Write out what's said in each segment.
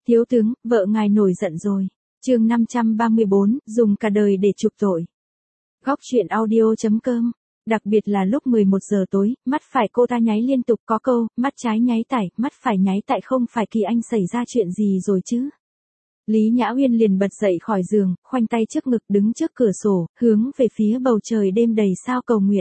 Thiếu tướng, vợ ngài nổi giận rồi. Chương 534, dùng cả đời để chuộc tội. Góc truyện audio.com. Đặc biệt là lúc 11 giờ tối, mắt phải cô ta nháy liên tục, có câu, mắt trái nháy tải, mắt phải nháy tại, không phải Kỳ Anh xảy ra chuyện gì rồi chứ. Lý Nhã Uyên liền bật dậy khỏi giường, khoanh tay trước ngực đứng trước cửa sổ, hướng về phía bầu trời đêm đầy sao cầu nguyện.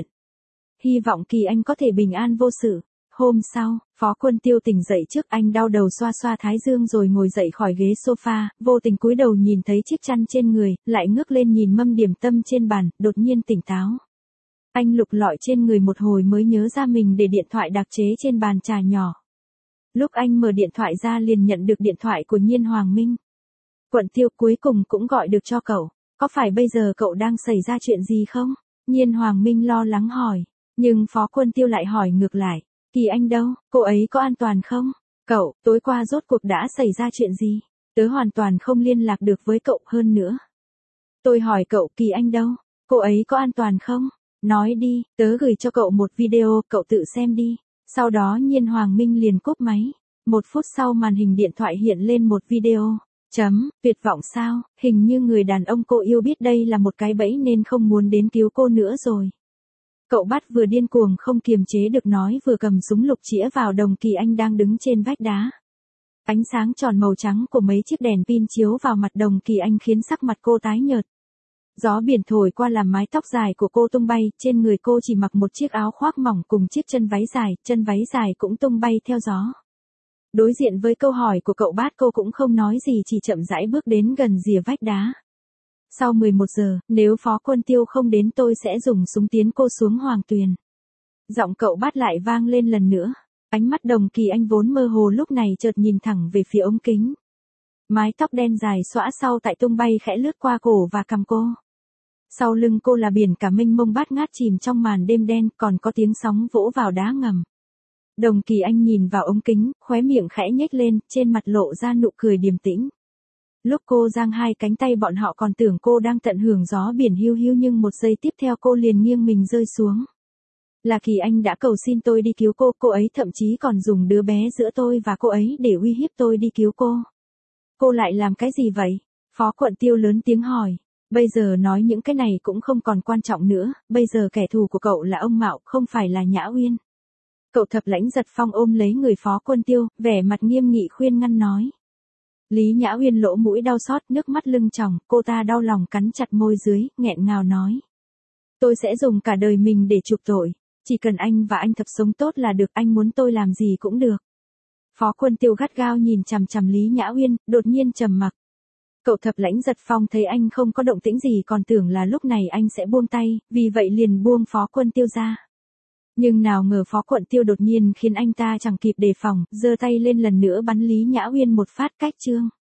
Hy vọng Kỳ Anh có thể bình an vô sự. Hôm sau, Phó Quân Tiêu tỉnh dậy trước, anh đau đầu xoa xoa thái dương rồi ngồi dậy khỏi ghế sofa, vô tình cúi đầu nhìn thấy chiếc chăn trên người, lại ngước lên nhìn mâm điểm tâm trên bàn, đột nhiên tỉnh táo. Anh lục lọi trên người một hồi mới nhớ ra mình để điện thoại đặc chế trên bàn trà nhỏ. Lúc anh mở điện thoại ra liền nhận được điện thoại của Nhiên Hoàng Minh. Quận Tiêu, cuối cùng cũng gọi được cho cậu, có phải bây giờ cậu đang xảy ra chuyện gì không? Nhiên Hoàng Minh lo lắng hỏi, nhưng Phó Quân Tiêu lại hỏi ngược lại, Kỳ Anh đâu, cô ấy có an toàn không? Cậu, tối qua rốt cuộc đã xảy ra chuyện gì? Tớ hoàn toàn không liên lạc được với cậu hơn nữa. Tôi hỏi cậu, Kỳ Anh đâu? Cô ấy có an toàn không? Nói đi, tớ gửi cho cậu một video, cậu tự xem đi. Sau đó Nhiên Hoàng Minh liền cúp máy. 1 phút sau màn hình điện thoại hiện lên một video. Tuyệt vọng sao, hình như người đàn ông cô yêu biết đây là một cái bẫy nên không muốn đến cứu cô nữa rồi. Cậu bắt vừa điên cuồng không kiềm chế được nói, vừa cầm súng lục chĩa vào Đồng Kỳ Anh đang đứng trên vách đá. Ánh sáng tròn màu trắng của mấy chiếc đèn pin chiếu vào mặt Đồng Kỳ Anh khiến sắc mặt cô tái nhợt. Gió biển thổi qua làm mái tóc dài của cô tung bay, trên người cô chỉ mặc một chiếc áo khoác mỏng cùng chiếc chân váy dài cũng tung bay theo gió. Đối diện với câu hỏi của cậu bắt, cô cũng không nói gì, chỉ chậm rãi bước đến gần rìa vách đá. Sau 11 giờ, nếu Phó Quân Tiêu không đến tôi sẽ dùng súng tiến cô xuống Hoàng Tuyền. Giọng cậu bắt lại vang lên lần nữa. Ánh mắt Đồng Kỳ Anh vốn mơ hồ lúc này chợt nhìn thẳng về phía ống kính. Mái tóc đen dài xõa sau tại tung bay khẽ lướt qua cổ và cằm cô. Sau lưng cô là biển cả mênh mông bát ngát chìm trong màn đêm đen, còn có tiếng sóng vỗ vào đá ngầm. Đồng Kỳ Anh nhìn vào ống kính, khóe miệng khẽ nhếch lên, trên mặt lộ ra nụ cười điềm tĩnh. Lúc cô giang hai cánh tay bọn họ còn tưởng cô đang tận hưởng gió biển hiu hiu, nhưng một giây tiếp theo cô liền nghiêng mình rơi xuống. Là Kỳ Anh đã cầu xin tôi đi cứu cô ấy thậm chí còn dùng đứa bé giữa tôi và cô ấy để uy hiếp tôi đi cứu cô. Cô lại làm cái gì vậy? Phó Quận Tiêu lớn tiếng hỏi. Bây giờ nói những cái này cũng không còn quan trọng nữa, bây giờ kẻ thù của cậu là ông Mạo, không phải là Nhã Uyên. Cậu Thập Lãnh Giật Phong ôm lấy người Phó Quân Tiêu, vẻ mặt nghiêm nghị khuyên ngăn nói. Lý Nhã Uyên lỗ mũi đau xót, nước mắt lưng tròng, cô ta đau lòng cắn chặt môi dưới, nghẹn ngào nói. Tôi sẽ dùng cả đời mình để chuộc tội, chỉ cần anh và anh Thập sống tốt là được, anh muốn tôi làm gì cũng được. Phó Quân Tiêu gắt gao nhìn chằm chằm Lý Nhã Uyên, đột nhiên trầm mặc. Cậu Thập Lãnh Giật Phong thấy anh không có động tĩnh gì còn tưởng là lúc này anh sẽ buông tay, vì vậy liền buông Phó Quân Tiêu ra. Nhưng nào ngờ Phó Quận Tiêu đột nhiên khiến anh ta chẳng kịp đề phòng, giơ tay lên lần nữa bắn Lý Nhã Uyên một phát cách chương.